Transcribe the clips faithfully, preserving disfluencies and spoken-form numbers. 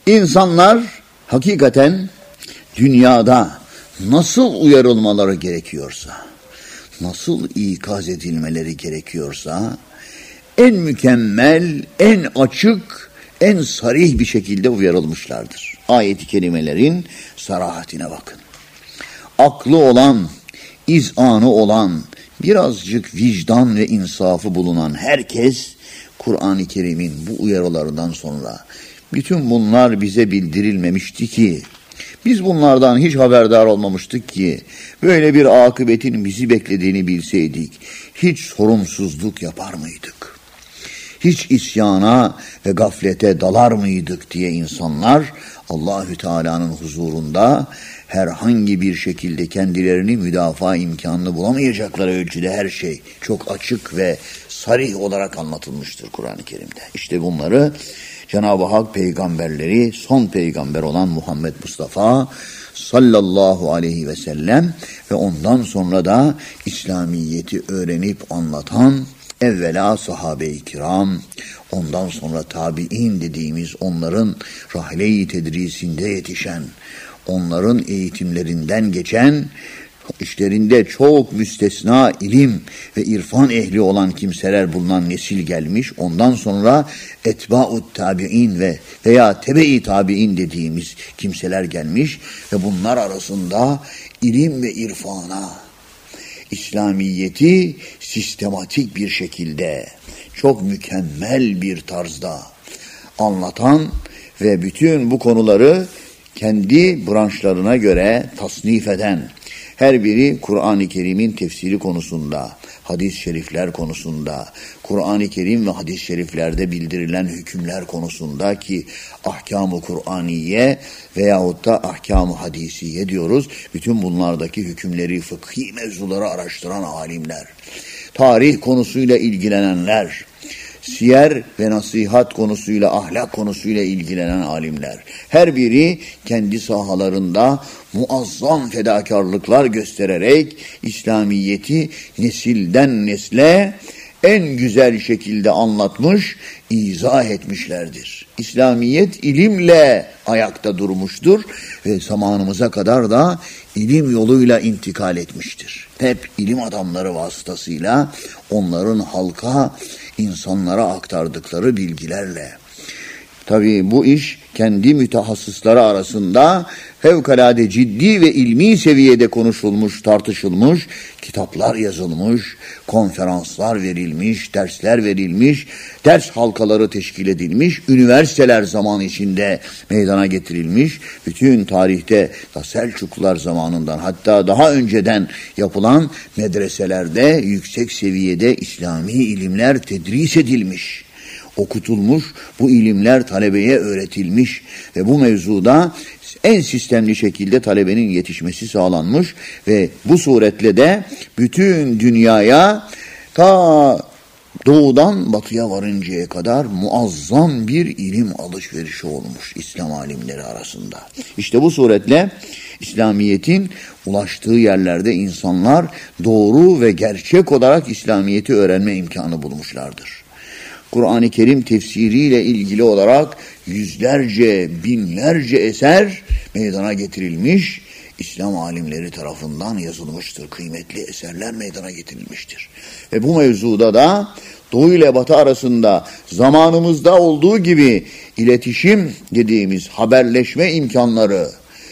İnsanlar hakikaten dünyada nasıl uyarılmaları gerekiyorsa, nasıl ikaz edilmeleri gerekiyorsa, en mükemmel, en açık, en sarih bir şekilde uyarılmışlardır. Ayet-i kerimelerin sarahatine bakın. Aklı olan, izanı olan, birazcık vicdan ve insafı bulunan herkes, Kur'an-ı Kerim'in bu uyarılarından sonra, bütün bunlar bize bildirilmemişti ki, biz bunlardan hiç haberdar olmamıştık ki, böyle bir akıbetin bizi beklediğini bilseydik, hiç sorumsuzluk yapar mıydık? Hiç isyana ve gaflete dalar mıydık diye insanlar, Allahü Teala'nın huzurunda herhangi bir şekilde kendilerini müdafaa imkanını bulamayacakları ölçüde her şey çok açık ve sarih olarak anlatılmıştır Kur'an-ı Kerim'de. İşte bunları Cenab-ı Hak peygamberleri, son peygamber olan Muhammed Mustafa sallallahu aleyhi ve sellem ve ondan sonra da İslamiyet'i öğrenip anlatan evvela sahabe-i kiram, ondan sonra tabi'in dediğimiz onların rahle-i tedrisinde yetişen, onların eğitimlerinden geçen, işlerinde çok müstesna ilim ve irfan ehli olan kimseler bulunan nesil gelmiş. Ondan sonra etba'ut tabi'in ve veya tebe-i tabi'in dediğimiz kimseler gelmiş ve bunlar arasında ilim ve irfana, İslamiyet'i sistematik bir şekilde, çok mükemmel bir tarzda anlatan ve bütün bu konuları kendi branşlarına göre tasnif eden, her biri Kur'an-ı Kerim'in tefsiri konusunda, hadis-i şerifler konusunda, Kur'an-ı Kerim ve hadis-i şeriflerde bildirilen hükümler konusunda ki ahkam-ı Kur'aniye veyahut da ahkam-ı hadisiye diyoruz. Bütün bunlardaki hükümleri, fıkhi mevzuları araştıran alimler, tarih konusuyla ilgilenenler, siyer ve nasihat konusuyla, ahlak konusuyla ilgilenen alimler. Her biri kendi sahalarında muazzam fedakarlıklar göstererek İslamiyet'i nesilden nesle en güzel şekilde anlatmış, izah etmişlerdir. İslamiyet ilimle ayakta durmuştur ve zamanımıza kadar da ilim yoluyla intikal etmiştir. Hep ilim adamları vasıtasıyla onların halka, insanlara aktardıkları bilgilerle. Tabii bu iş kendi mütehassısları arasında fevkalade ciddi ve ilmi seviyede konuşulmuş, tartışılmış, kitaplar yazılmış, konferanslar verilmiş, dersler verilmiş, ders halkaları teşkil edilmiş, üniversiteler zaman içinde meydana getirilmiş, bütün tarihte Selçuklular zamanından hatta daha önceden yapılan medreselerde yüksek seviyede İslami ilimler tedris edilmiş, okutulmuş, bu ilimler talebeye öğretilmiş ve bu mevzuda en sistemli şekilde talebenin yetişmesi sağlanmış ve bu suretle de bütün dünyaya ta doğudan batıya varıncaya kadar muazzam bir ilim alışverişi olmuş İslam alimleri arasında. İşte bu suretle İslamiyet'in ulaştığı yerlerde insanlar doğru ve gerçek olarak İslamiyet'i öğrenme imkanı bulmuşlardır. Kur'an-ı Kerim tefsiriyle ilgili olarak yüzlerce, binlerce eser meydana getirilmiş, İslam alimleri tarafından yazılmıştır. Kıymetli eserler meydana getirilmiştir. Ve bu mevzuda da Doğu ile Batı arasında zamanımızda olduğu gibi iletişim dediğimiz haberleşme imkanları,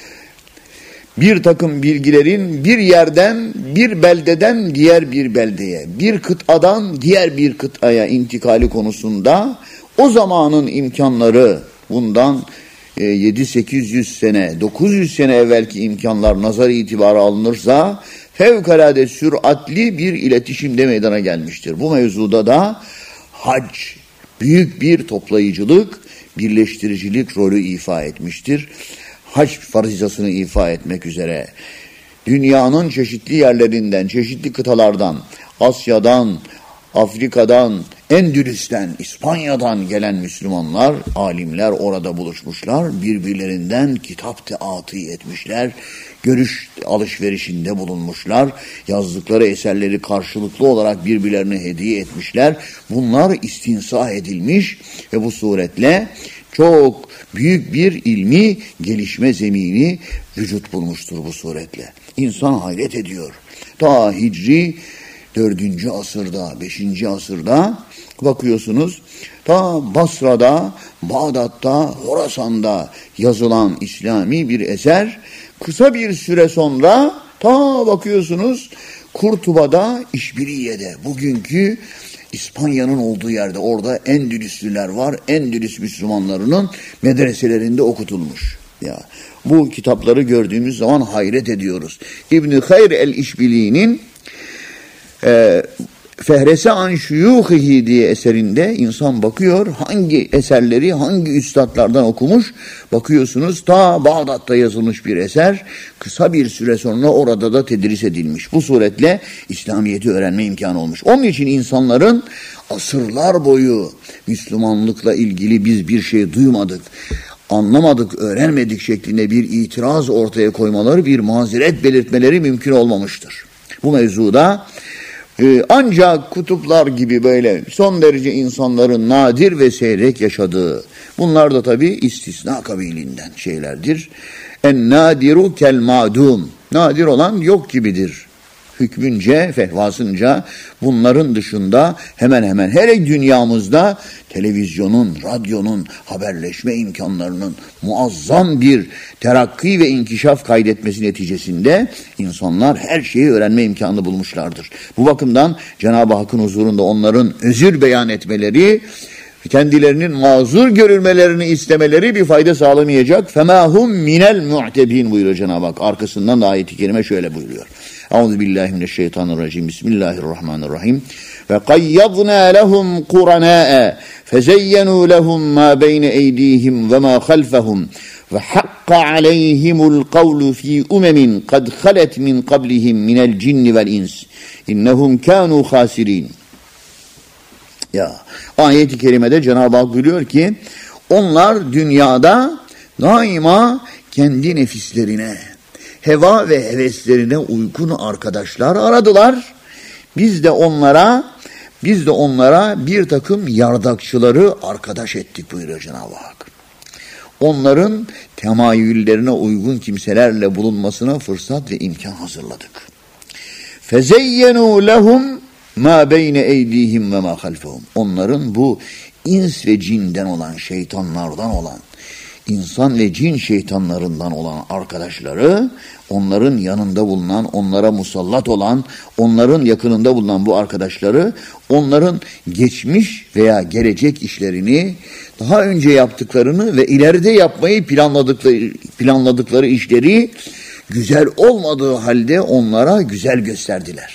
bir takım bilgilerin bir yerden, bir beldeden diğer bir beldeye, bir kıtadan diğer bir kıtaya intikali konusunda o zamanın imkanları, bundan yedi sekiz yüz sene, dokuz yüz sene evvelki imkanlar nazar itibarı alınırsa fevkalade süratli bir iletişimde meydana gelmiştir. Bu mevzuda da hac büyük bir toplayıcılık, birleştiricilik rolü ifa etmiştir. Hac farizasını ifa etmek üzere dünyanın çeşitli yerlerinden, çeşitli kıtalardan, Asya'dan, Afrika'dan, Endülüs'ten, İspanya'dan gelen Müslümanlar, alimler orada buluşmuşlar. Birbirlerinden kitap teatı etmişler. Görüş alışverişinde bulunmuşlar. Yazdıkları eserleri karşılıklı olarak birbirlerine hediye etmişler. Bunlar istinsah edilmiş ve bu suretle Çok büyük bir ilmi gelişme zemini vücut bulmuştur bu suretle. İnsan hayret ediyor. Ta Hicri dördüncü asırda, beşinci asırda bakıyorsunuz, ta Basra'da, Bağdat'ta, Horasan'da yazılan İslami bir eser, kısa bir süre sonra ta bakıyorsunuz Kurtuba'da, İşbiriye'de, bugünkü İspanya'nın olduğu yerde, orada Endülüslüler var, Endülüs Müslümanlarının medreselerinde okutulmuş. Ya bu kitapları gördüğümüz zaman hayret ediyoruz. İbn-i Hayr el-İşbili'nin e, Fehrese an şuyuhihi diye eserinde insan bakıyor, hangi eserleri hangi üstadlardan okumuş, bakıyorsunuz ta Bağdat'ta yazılmış bir eser, kısa bir süre sonra orada da tedris edilmiş. Bu suretle İslamiyet'i öğrenme imkanı olmuş. Onun için insanların asırlar boyu Müslümanlıkla ilgili biz bir şey duymadık, anlamadık, öğrenmedik şeklinde bir itiraz ortaya koymaları, bir mazeret belirtmeleri mümkün olmamıştır. Bu mevzuda Ee, ancak kutuplar gibi böyle son derece insanların nadir ve seyrek yaşadığı, bunlar da tabii istisna kabilinden şeylerdir. En nadiru kel madum, nadir olan yok gibidir. Hükmünce, fehvasınca bunların dışında hemen hemen her dünyamızda televizyonun, radyonun, haberleşme imkanlarının muazzam bir terakki ve inkişaf kaydetmesi neticesinde insanlar her şeyi öğrenme imkanı bulmuşlardır. Bu bakımdan Cenab-ı Hakk'ın huzurunda onların özür beyan etmeleri, kendilerinin mazur görülmelerini istemeleri bir fayda sağlamayacak. فَمَا هُمْ مِنَ الْمُعْتَبِينَ buyuruyor Cenab-ı Hak. Arkasından da ayet-i kerime şöyle buyuruyor. Euzubillahimineşşeytanirracim. Bismillahirrahmanirrahim. وَقَيَّضْنَا لَهُمْ قُرَنَاءَ فَزَيَّنُوا لَهُمْ مَا بَيْنَ اَيْدِيهِمْ وَمَا خَلْفَهُمْ وَحَقَّ عَلَيْهِمُ الْقَوْلُ فِي أُمَمٍ قَدْ خَلَتْ مِنْ قَبْلِهِمْ مِنَ الْجِنِّ وَالْاِنْسِ اِنَّهُمْ كَانُوا خَاسِرِينَ. Ya ayet-i kerimede Cenab-ı Hak buyuruyor ki onlar dünyada daima kendi nefislerine, heva ve heveslerine uygun arkadaşlar aradılar. Biz de onlara biz de onlara bir takım yardakçıları arkadaş ettik buyuruyor Cenab-ı Hak. Onların temayüllerine uygun kimselerle bulunmasına fırsat ve imkan hazırladık. Fezeyyenu lehum ma beyne eydihim ve ma halfehum. Onların bu ins ve cinden olan, şeytanlardan olan, insan ve cin şeytanlarından olan arkadaşları, onların yanında bulunan, onlara musallat olan, onların yakınında bulunan bu arkadaşları, onların geçmiş veya gelecek işlerini, daha önce yaptıklarını ve ileride yapmayı planladıkları, planladıkları işleri güzel olmadığı halde onlara güzel gösterdiler.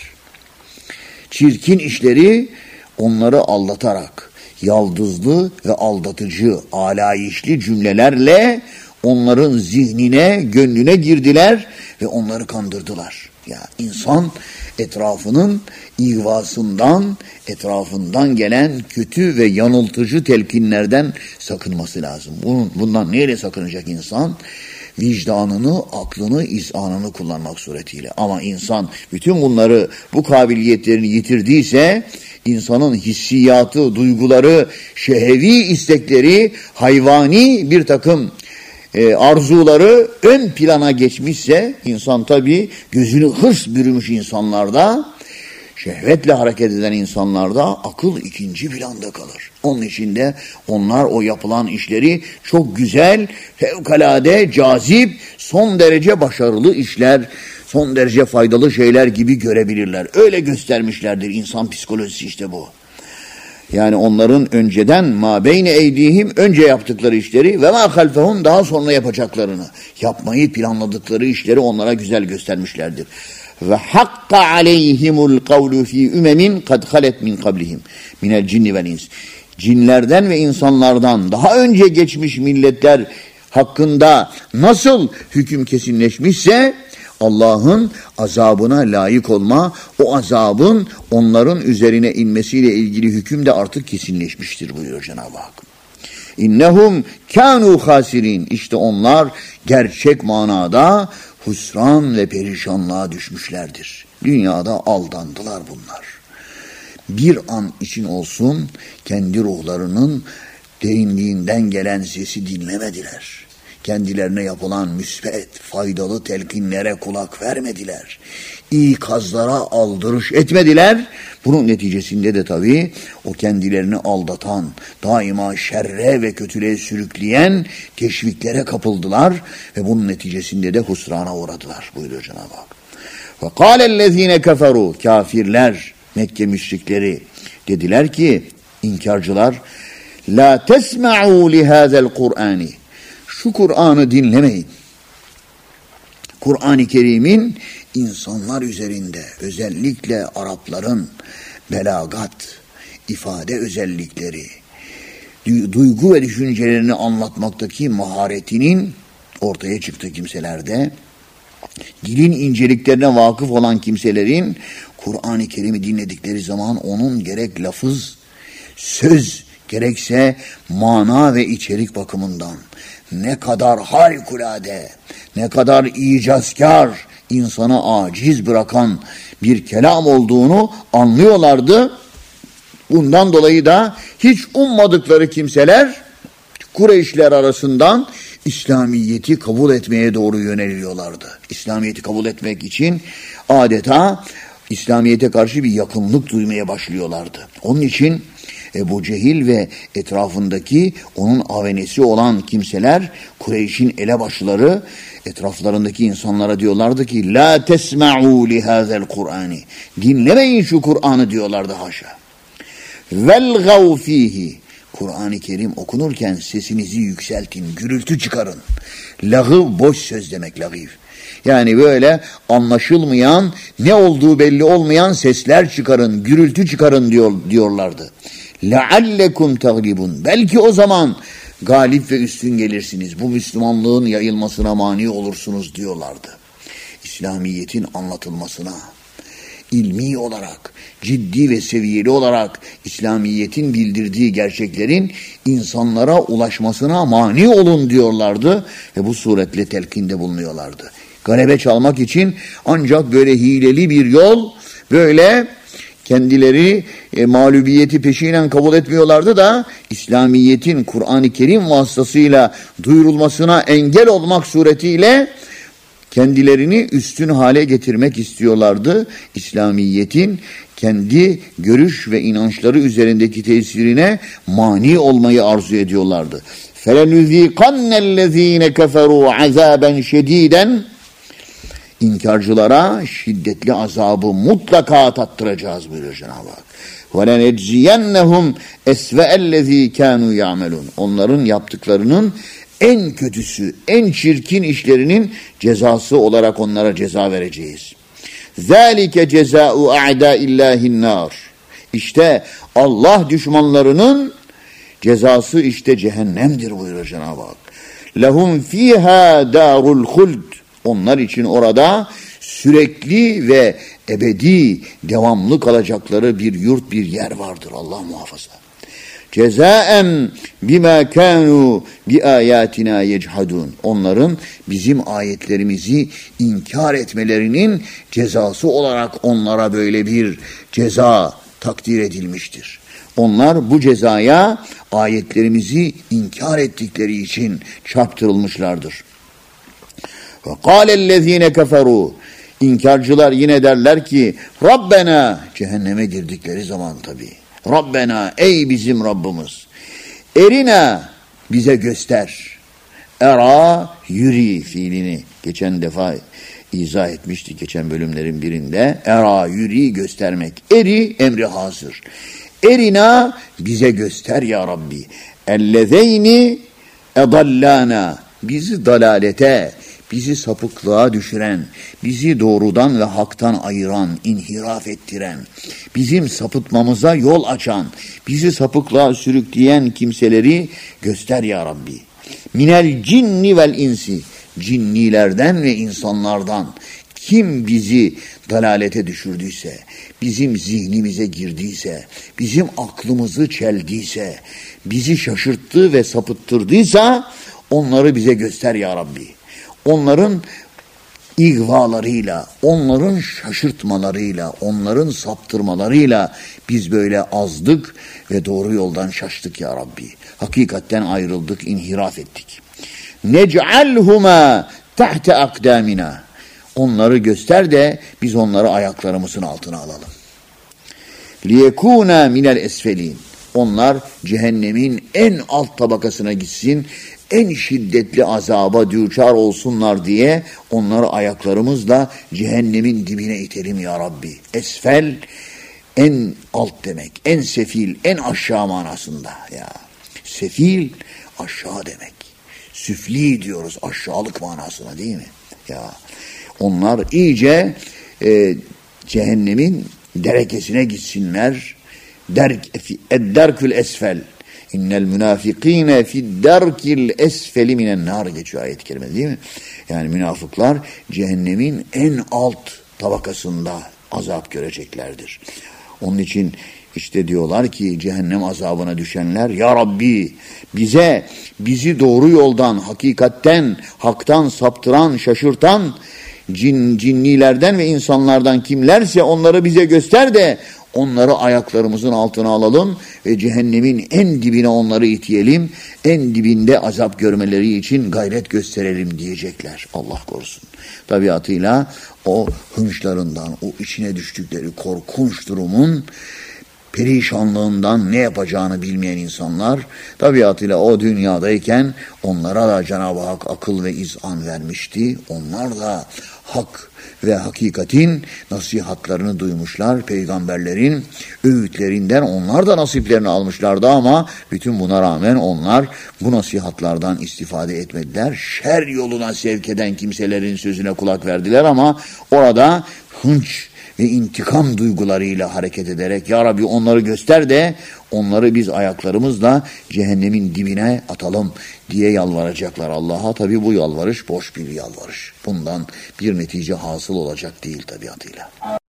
Çirkin işleri onları aldatarak, yaldızlı ve aldatıcı, alayişli cümlelerle onların zihnine, gönlüne girdiler ve onları kandırdılar. Ya insan etrafının ihvasından, etrafından gelen kötü ve yanıltıcı telkinlerden sakınması lazım. Bunun, bundan neyle sakınacak insan? Vicdanını, aklını, izanını kullanmak suretiyle. Ama insan bütün bunları, bu kabiliyetlerini yitirdiyse, insanın hissiyatı, duyguları, şehevi istekleri, hayvani bir takım e, arzuları ön plana geçmişse, insan tabii gözünü hırs bürümüş insanlarda, şehvetle hareket eden insanlarda akıl ikinci planda kalır. Onun için de onlar o yapılan işleri çok güzel, fevkalade, cazip, son derece başarılı işler, son derece faydalı şeyler gibi görebilirler. Öyle göstermişlerdir. İnsan psikolojisi işte bu. Yani onların önceden ma beyne eydihim, önce yaptıkları işleri ve ma halfehum, daha sonra yapacaklarını, yapmayı planladıkları işleri onlara güzel göstermişlerdir. Ve hakka aleyhimul kavlu fi ümemin kad halet min kablihim minel cinni vel ins. Cinlerden ve insanlardan daha önce geçmiş milletler hakkında nasıl hüküm kesinleşmişse, Allah'ın azabına layık olma, o azabın onların üzerine inmesiyle ilgili hüküm de artık kesinleşmiştir buyuruyor Cenab-ı Hak. İnnehum kânû hâsirîn. İşte onlar gerçek manada husran ve perişanlığa düşmüşlerdir. Dünyada aldandılar bunlar. Bir an için olsun kendi ruhlarının derinliğinden gelen sesi dinlemediler. Kendilerine yapılan müsbet, faydalı telkinlere kulak vermediler. İkazlara aldırış etmediler. Bunun neticesinde de tabii o kendilerini aldatan, daima şerre ve kötülüğe sürükleyen teşviklere kapıldılar ve bunun neticesinde de husrana uğradılar buyuruyor Cenab-ı Hak. وَقَالَ الَّذ۪ينَ كَفَرُوا Kafirler, Mekke müşrikleri dediler ki, inkarcılar, لَا تَسْمَعُوا لِهَذَا الْقُرْآنِ Şu Kur'an'ı dinlemeyin. Kur'an-ı Kerim'in insanlar üzerinde, özellikle Arapların belagat, ifade özellikleri, duygu ve düşüncelerini anlatmaktaki maharetinin ortaya çıktığı kimselerde, dilin inceliklerine vakıf olan kimselerin Kur'an-ı Kerim'i dinledikleri zaman onun gerek lafız, söz, gerekse mana ve içerik bakımından ne kadar harikulade, ne kadar icazkar, insanı aciz bırakan bir kelam olduğunu anlıyorlardı. Bundan dolayı da hiç ummadıkları kimseler Kureyşler arasından İslamiyet'i kabul etmeye doğru yöneliyorlardı. İslamiyet'i kabul etmek için adeta İslamiyet'e karşı bir yakınlık duymaya başlıyorlardı. Onun için Ebu Cehil ve etrafındaki onun avenesi olan kimseler, Kureyş'in elebaşları etraflarındaki insanlara diyorlardı ki la tesma'u li hazel Kur'ani dinlemeyin şu Kur'an'ı diyorlardı haşa. Velgav fihi Kur'an-ı Kerim okunurken sesinizi yükseltin, gürültü çıkarın. Lagıv boş söz demek lagıv. Yani böyle anlaşılmayan, ne olduğu belli olmayan sesler çıkarın, gürültü çıkarın diyor, diyorlardı. لَعَلَّكُمْ تَغْلِبُونَ Belki o zaman galip ve üstün gelirsiniz. Bu Müslümanlığın yayılmasına mani olursunuz diyorlardı. İslamiyet'in anlatılmasına, ilmi olarak, ciddi ve seviyeli olarak İslamiyet'in bildirdiği gerçeklerin insanlara ulaşmasına mani olun diyorlardı ve bu suretle telkinde bulunuyorlardı. Galebe çalmak için ancak böyle hileli bir yol, böyle kendileri e, mağlubiyeti peşinen kabul etmiyorlardı da İslamiyet'in Kur'an-ı Kerim vasıtasıyla duyurulmasına engel olmak suretiyle kendilerini üstün hale getirmek istiyorlardı. İslamiyet'in kendi görüş ve inançları üzerindeki tesirine mani olmayı arzu ediyorlardı. فَلَنُذ۪يقَنَّ الَّذ۪ينَ كَفَرُوا عَذَابًا شَد۪يدًا İnkarcılara şiddetli azabı mutlaka tattıracağız buyuruyor Cenab-ı Hak. وَلَنَجْزِيَنَّهُمْ اَسْوَأَ الَّذ۪ي كَانُوا يَعْمَلُونَ Onların yaptıklarının en kötüsü, en çirkin işlerinin cezası olarak onlara ceza vereceğiz. ذَٰلِكَ جَزَاءُ اَعْدَاءِ اللّٰهِ النَّارِ İşte Allah düşmanlarının cezası işte cehennemdir buyuruyor Cenab-ı Hak. لَهُمْ ف۪يهَا دَارُ الْخُلْدِ Onlar için orada sürekli ve ebedi, devamlı kalacakları bir yurt, bir yer vardır. Allah muhafaza. Cezaen bima kanu bi ayatina yechadun. Onların bizim ayetlerimizi inkar etmelerinin cezası olarak onlara böyle bir ceza takdir edilmiştir. Onlar bu cezaya ayetlerimizi inkar ettikleri için çarptırılmışlardır. Ve kâlellezîne keferû İnkarcılar yine derler ki Rabbena cehenneme girdikleri zaman tabii. Rabbena ey bizim Rabbimiz. Erina bize göster. Era yürü fiilini geçen defa izah etmiştik geçen bölümlerin birinde. Era yürü göstermek. Eri emri hazır. Erina bize göster ya Rabbi. Ellezeyni edallana bizi dalalete, bizi sapıklığa düşüren, bizi doğrudan ve haktan ayıran, inhiraf ettiren, bizim sapıtmamıza yol açan, bizi sapıklığa sürükleyen kimseleri göster ya Rabbi. Minel cinni vel insi, cinnilerden ve insanlardan kim bizi dalalete düşürdüyse, bizim zihnimize girdiyse, bizim aklımızı çeldiyse, bizi şaşırttı ve sapıttırdıysa onları bize göster ya Rabbi. Onların ihvalarıyla, onların şaşırtmalarıyla, onların saptırmalarıyla biz böyle azdık ve doğru yoldan şaştık ya Rabbi. Hakikatten ayrıldık, inhiraf ettik. Nec'alhuma tahte akdamina. Onları göster de biz onları ayaklarımızın altına alalım. Liyekûnâ minel esfelîn. Onlar cehennemin en alt tabakasına gitsin, en şiddetli azaba düçar olsunlar diye onları ayaklarımızla cehennemin dibine itelim ya Rabbi. Esfel en alt demek, en sefil, en aşağı manasında ya. Sefil aşağı demek. Süfli diyoruz aşağılık manasına değil mi? Ya onlar iyice e, cehennemin derekesine gitsinler. Derk, edderkül esfel. İnnel münafikîne fidderkil esfeli minen nar geçiyor ayet-i kerime değil mi? Yani münafıklar cehennemin en alt tabakasında azap göreceklerdir. Onun için işte diyorlar ki cehennem azabına düşenler ya Rabbi bize bizi doğru yoldan, hakikatten, haktan saptıran, şaşırtan cin, cinnilerden ve insanlardan kimlerse onları bize göster de onları ayaklarımızın altına alalım ve cehennemin en dibine onları iteyelim, en dibinde azap görmeleri için gayret gösterelim diyecekler. Allah korusun. Tabiatıyla o hınçlarından, o içine düştükleri korkunç durumun perişanlığından ne yapacağını bilmeyen insanlar tabiatıyla o dünyadayken onlara da Cenab-ı Hak akıl ve izan vermişti. Onlar da hak ve hakikatin nasihatlarını duymuşlar. Peygamberlerin öğütlerinden onlar da nasiplerini almışlardı ama bütün buna rağmen onlar bu nasihatlardan istifade etmediler. Şer yoluna sevk eden kimselerin sözüne kulak verdiler ama orada hınç ve intikam duygularıyla hareket ederek ya Rabbi onları göster de onları biz ayaklarımızla cehennemin dibine atalım diye yalvaracaklar Allah'a. Tabi bu yalvarış boş bir yalvarış. Bundan bir netice hasıl olacak değil tabiatıyla.